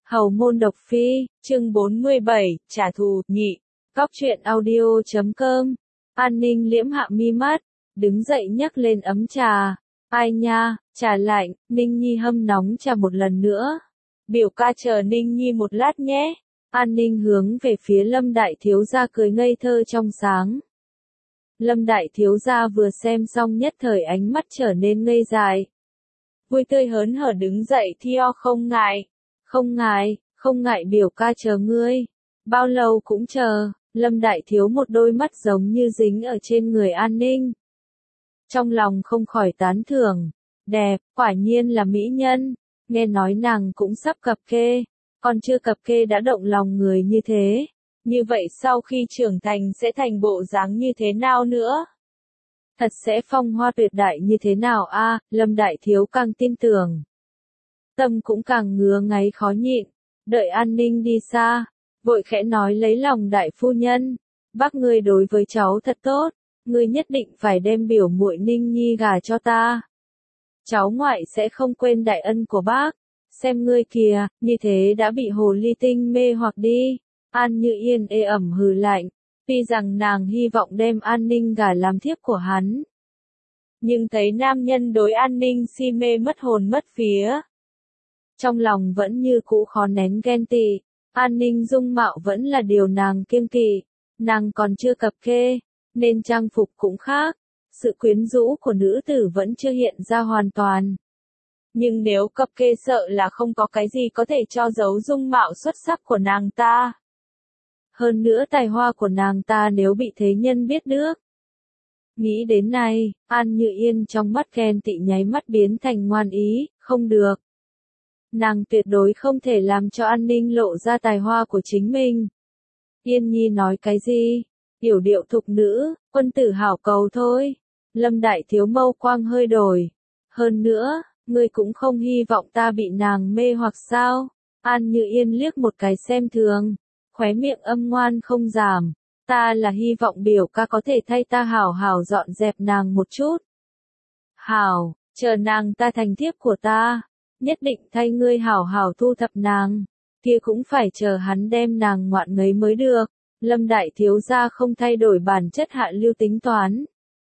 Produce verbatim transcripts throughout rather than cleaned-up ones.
Hầu môn độc phi, chương bốn mươi bảy, trả thù, nhị. Góc truyện audio chấm com. An Ninh liễm hạ mi mắt, đứng dậy nhấc lên ấm trà. Ai nha, trà lạnh, Ninh Nhi hâm nóng trà một lần nữa. Biểu ca chờ Ninh Nhi một lát nhé. An Ninh hướng về phía Lâm Đại Thiếu Gia cười ngây thơ trong sáng. Lâm Đại Thiếu Gia vừa xem xong nhất thời ánh mắt trở nên ngây dại. Vui tươi hớn hở đứng dậy thio không ngại. Không ngại, không ngại biểu ca chờ ngươi. Bao lâu cũng chờ, Lâm Đại Thiếu một đôi mắt giống như dính ở trên người An Ninh. Trong lòng không khỏi tán thưởng. Đẹp, quả nhiên là mỹ nhân. Nghe nói nàng cũng sắp cập kê. Còn chưa cập kê đã động lòng người như thế. Như vậy sau khi trưởng thành sẽ thành bộ dáng như thế nào nữa? Thật sẽ phong hoa tuyệt đại như thế nào a? À, Lâm Đại Thiếu càng tin tưởng. Tâm cũng càng ngứa ngáy khó nhịn, đợi An Ninh đi xa, vội khẽ nói lấy lòng đại phu nhân, bác ngươi đối với cháu thật tốt, ngươi nhất định phải đem biểu muội Ninh Nhi gả cho ta. Cháu ngoại sẽ không quên đại ân của bác, xem ngươi kìa, như thế đã bị hồ ly tinh mê hoặc đi. An Như Yên ê ẩm hừ lạnh, tuy rằng nàng hy vọng đem An Ninh gả làm thiếp của hắn. Nhưng thấy nam nhân đối An Ninh si mê mất hồn mất vía. Trong lòng vẫn như cũ khó nén ghen tị, An Ninh dung mạo vẫn là điều nàng kiêng kỵ, nàng còn chưa cập kê, nên trang phục cũng khác, sự quyến rũ của nữ tử vẫn chưa hiện ra hoàn toàn. Nhưng nếu cập kê sợ là không có cái gì có thể cho giấu dung mạo xuất sắc của nàng ta. Hơn nữa tài hoa của nàng ta nếu bị thế nhân biết được. Nghĩ đến này, An Như Yên trong mắt ghen tị nháy mắt biến thành ngoan ý, không được. Nàng tuyệt đối không thể làm cho An Ninh lộ ra tài hoa của chính mình. Yên Nhi nói cái gì? Yểu điệu thục nữ, quân tử hảo cầu thôi. Lâm Đại Thiếu mâu quang hơi đổi. Hơn nữa, ngươi cũng không hy vọng ta bị nàng mê hoặc sao? An Như Yên liếc một cái xem thường, khóe miệng âm ngoan không giảm. Ta là hy vọng biểu ca có thể thay ta hảo hảo dọn dẹp nàng một chút. Hảo, chờ nàng ta thành thiếp của ta. Nhất định thay ngươi hảo hảo thu thập nàng, kia cũng phải chờ hắn đem nàng ngoạn ngấy mới được. Lâm Đại Thiếu Gia không thay đổi bản chất hạ lưu tính toán.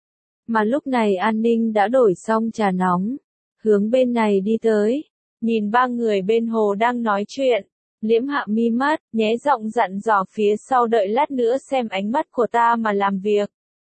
Mà lúc này An Ninh đã đổi xong trà nóng, hướng bên này đi tới, nhìn ba người bên hồ đang nói chuyện, liễm hạ mi mắt, nhé giọng dặn dò phía sau đợi lát nữa xem ánh mắt của ta mà làm việc.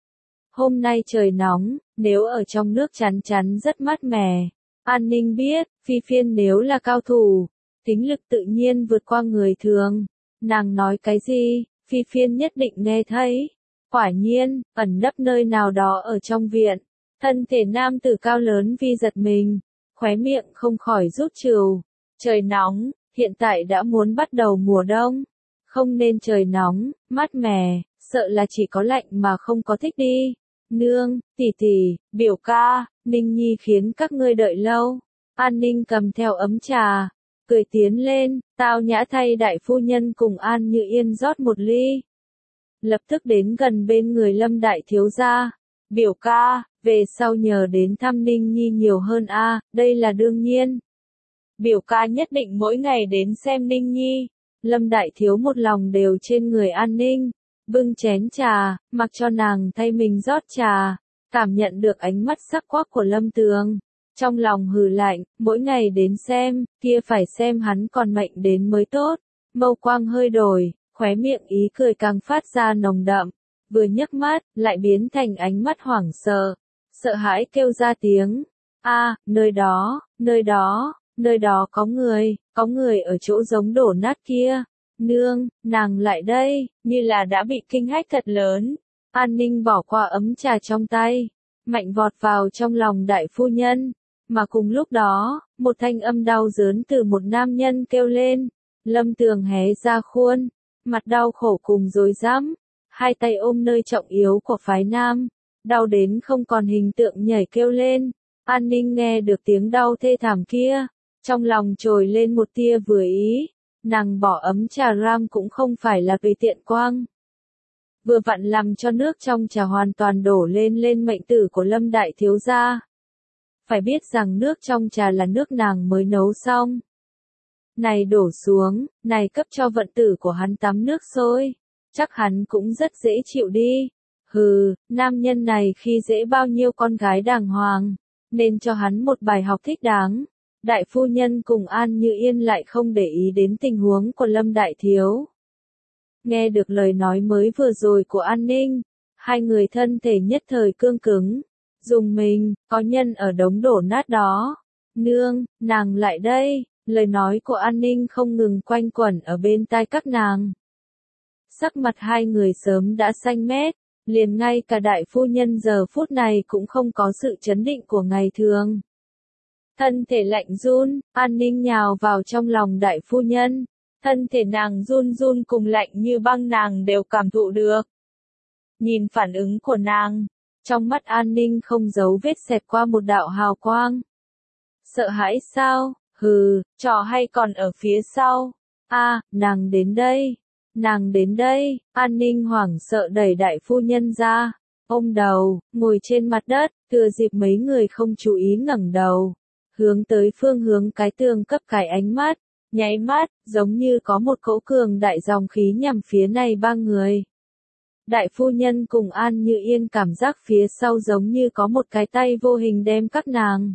Hôm nay trời nóng, nếu ở trong nước chắn chắn rất mát mẻ. An Ninh biết, Phi Phiên nếu là cao thủ, tính lực tự nhiên vượt qua người thường. Nàng nói cái gì, Phi Phiên nhất định nghe thấy. Quả nhiên, ẩn nấp nơi nào đó ở trong viện, thân thể nam tử cao lớn Vi giật mình, khóe miệng không khỏi rút trừu. Trời nóng, hiện tại đã muốn bắt đầu mùa đông. Không nên trời nóng, mát mẻ, sợ là chỉ có lạnh mà không có thích đi. Nương, tỷ tỷ, biểu ca, Ninh Nhi khiến các ngươi đợi lâu. An Ninh cầm theo ấm trà, cười tiến lên, tao nhã thay đại phu nhân cùng An Như Yên rót một ly. Lập tức đến gần bên người Lâm Đại Thiếu Gia. Biểu ca, về sau nhờ đến thăm Ninh Nhi nhiều hơn a, à, đây là đương nhiên. Biểu ca nhất định mỗi ngày đến xem Ninh Nhi. Lâm Đại Thiếu một lòng đều trên người An Ninh. Bưng chén trà, mặc cho nàng thay mình rót trà, cảm nhận được ánh mắt sắc quắc của Lâm Tường. Trong lòng hừ lạnh, mỗi ngày đến xem, kia phải xem hắn còn mệnh đến mới tốt. Mâu quang hơi đổi, khóe miệng ý cười càng phát ra nồng đậm. Vừa nhấc mắt, lại biến thành ánh mắt hoảng sợ. Sợ hãi kêu ra tiếng. A, nơi đó, nơi đó, nơi đó có người, có người ở chỗ giống đổ nát kia. Nương, nàng lại đây, như là đã bị kinh hách thật lớn. An Ninh bỏ qua ấm trà trong tay, mạnh vọt vào trong lòng đại phu nhân. Mà cùng lúc đó, một thanh âm đau đớn từ một nam nhân kêu lên. Lâm Tường hé ra khuôn, mặt đau khổ cùng rối rắm, hai tay ôm nơi trọng yếu của phái nam, đau đến không còn hình tượng nhảy kêu lên. An Ninh nghe được tiếng đau thê thảm kia, trong lòng trồi lên một tia vừa ý. Nàng bỏ ấm trà ram cũng không phải là tùy tiện quang. Vừa vặn làm cho nước trong trà hoàn toàn đổ lên lên mệnh tử của Lâm Đại Thiếu Gia. Phải biết rằng nước trong trà là nước nàng mới nấu xong. này đổ xuống, này cấp cho vận tử của hắn tắm nước sôi. Chắc hắn cũng rất dễ chịu đi. Hừ, nam nhân này khi dễ bao nhiêu con gái đàng hoàng, nên cho hắn một bài học thích đáng. Đại phu nhân cùng An Như Yên lại không để ý đến tình huống của Lâm Đại Thiếu. Nghe được lời nói mới vừa rồi của An Ninh, hai người thân thể nhất thời cương cứng. Dùng mình, có nhân ở đống đổ nát đó. Nương, nàng lại đây, lời nói của An Ninh không ngừng quanh quẩn ở bên tai các nàng. Sắc mặt hai người sớm đã xanh mét, liền ngay cả đại phu nhân giờ phút này cũng không có sự chấn định của ngày thường. Thân thể lạnh run, An Ninh nhào vào trong lòng đại phu nhân, thân thể nàng run run cùng lạnh như băng nàng đều cảm thụ được. Nhìn phản ứng của nàng, trong mắt An Ninh không giấu vết xẹt qua một đạo hào quang. Sợ hãi sao? Hừ, trò hay còn ở phía sau. A, à, nàng đến đây. Nàng đến đây, An Ninh hoảng sợ đẩy đại phu nhân ra, ôm đầu, ngồi trên mặt đất, thừa dịp mấy người không chú ý ngẩng đầu, hướng tới phương hướng cái tường cấp cái ánh mắt, nháy mắt, giống như có một cỗ cường đại dòng khí nhằm phía này ba người. Đại phu nhân cùng An Như Yên cảm giác phía sau giống như có một cái tay vô hình đem các nàng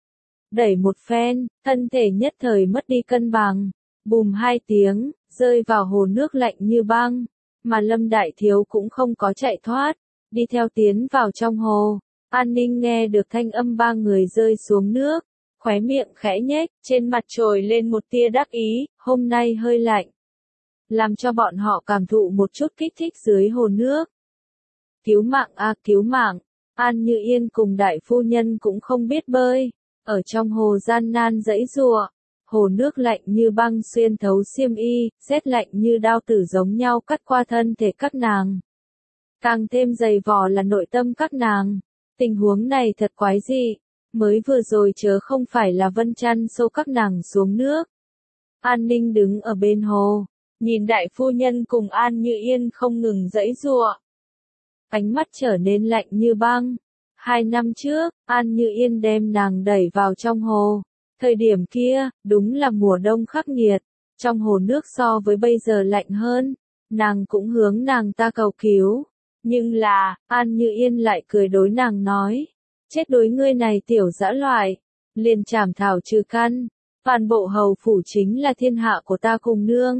đẩy một phen, thân thể nhất thời mất đi cân bằng, bùm hai tiếng, rơi vào hồ nước lạnh như băng, mà Lâm Đại Thiếu cũng không có chạy thoát, đi theo tiến vào trong hồ. An Ninh nghe được thanh âm ba người rơi xuống nước, khóe miệng khẽ nhếch, trên mặt trồi lên một tia đắc ý, hôm nay hơi lạnh, làm cho bọn họ cảm thụ một chút kích thích dưới hồ nước. Cứu mạng a, à, cứu mạng, An Như Yên cùng đại phu nhân cũng không biết bơi, ở trong hồ gian nan giãy giụa. Hồ nước lạnh như băng xuyên thấu xiêm y, rét lạnh như đao tử giống nhau cắt qua thân thể các nàng. Càng thêm dày vò là nội tâm các nàng. Tình huống này thật quái dị. Mới vừa rồi chớ không phải là Vân Chăn xô các nàng xuống nước. An Ninh đứng ở bên hồ, nhìn đại phu nhân cùng An Như Yên không ngừng giãy giụa. Ánh mắt trở nên lạnh như băng. Hai năm trước, An Như Yên đem nàng đẩy vào trong hồ. Thời điểm kia, đúng là mùa đông khắc nghiệt, trong hồ nước so với bây giờ lạnh hơn, nàng cũng hướng nàng ta cầu cứu. Nhưng là, An Như Yên lại cười đối nàng nói, chết đối ngươi này tiểu dã loại, liền chảm thảo trừ căn, toàn bộ hầu phủ chính là thiên hạ của ta cùng nương.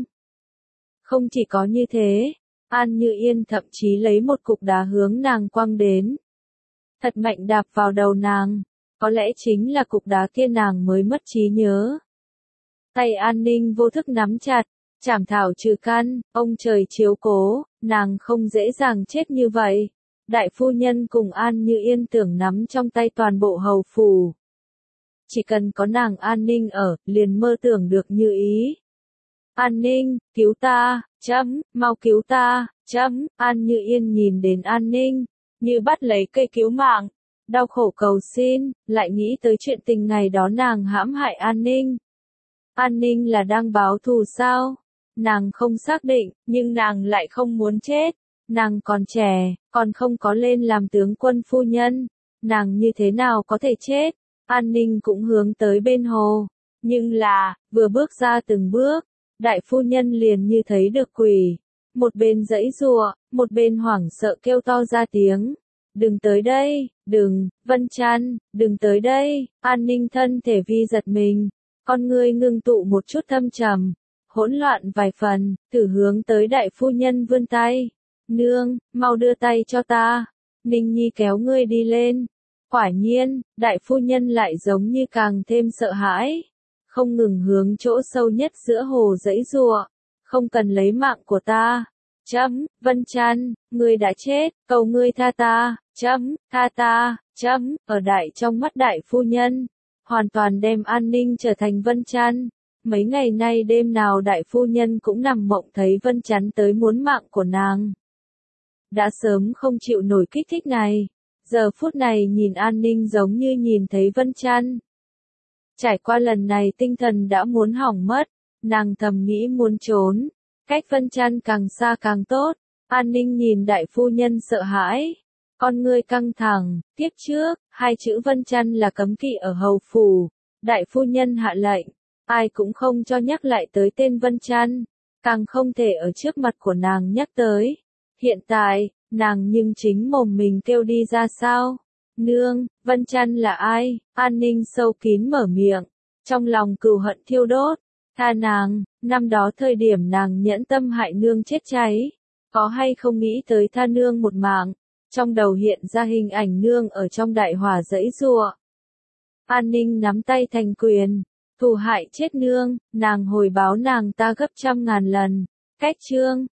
Không chỉ có như thế, An Như Yên thậm chí lấy một cục đá hướng nàng quăng đến. Thật mạnh đạp vào đầu nàng. Có lẽ chính là cục đá kia nàng mới mất trí nhớ. Tay An Ninh vô thức nắm chặt, chảm thảo trừ căn, ông trời chiếu cố, nàng không dễ dàng chết như vậy. Đại phu nhân cùng An Như Yên tưởng nắm trong tay toàn bộ hầu phủ. Chỉ cần có nàng An Ninh ở, liền mơ tưởng được như ý. An Ninh, cứu ta, chấm, mau cứu ta, chấm, An Như Yên nhìn đến An Ninh, như bắt lấy cây cứu mạng. Đau khổ cầu xin, lại nghĩ tới chuyện tình ngày đó nàng hãm hại An Ninh. An Ninh là đang báo thù sao? Nàng không xác định, nhưng nàng lại không muốn chết. Nàng còn trẻ, còn không có lên làm tướng quân phu nhân. Nàng như thế nào có thể chết? An Ninh cũng hướng tới bên hồ. Nhưng là, vừa bước ra từng bước, đại phu nhân liền như thấy được quỷ. Một bên giãy giụa, một bên hoảng sợ kêu to ra tiếng. Đừng tới đây, đừng, Vân Chăn, đừng tới đây. An Ninh thân thể vi giật mình, con ngươi ngưng tụ một chút thâm trầm, hỗn loạn vài phần, thử hướng tới đại phu nhân vươn tay. Nương, mau đưa tay cho ta. Ninh Nhi kéo ngươi đi lên. Quả nhiên, đại phu nhân lại giống như càng thêm sợ hãi, không ngừng hướng chỗ sâu nhất giữa hồ giãy giụa. Không cần lấy mạng của ta. Chấm, Vân Chăn, ngươi đã chết, cầu ngươi tha ta, chấm, tha ta, chấm, ở đại trong mắt đại phu nhân, hoàn toàn đem An Ninh trở thành Vân Chăn. Mấy ngày nay đêm nào đại phu nhân cũng nằm mộng thấy Vân Chăn tới muốn mạng của nàng. Đã sớm không chịu nổi kích thích này, giờ phút này nhìn An Ninh giống như nhìn thấy Vân Chăn. Trải qua lần này tinh thần đã muốn hỏng mất, nàng thầm nghĩ muốn trốn. Cách Vân Chăn càng xa càng tốt. An Ninh nhìn đại phu nhân sợ hãi, con ngươi căng thẳng. Tiếp trước, hai chữ Vân Chăn là cấm kỵ ở hầu phủ. Đại phu nhân hạ lệnh, ai cũng không cho nhắc lại tới tên Vân Chăn, càng không thể ở trước mặt của nàng nhắc tới. Hiện tại, nàng nhưng chính mồm mình kêu đi ra sao? Nương, Vân Chăn là ai? An Ninh sâu kín mở miệng, trong lòng cừu hận thiêu đốt. Tha nàng, năm đó thời điểm nàng nhẫn tâm hại nương chết cháy, có hay không nghĩ tới tha nương một mạng? Trong đầu hiện ra hình ảnh nương ở trong đại hỏa giãy giụa. An Ninh nắm tay thành quyền, thù hại chết nương, nàng hồi báo nàng ta gấp trăm ngàn lần. Cách chương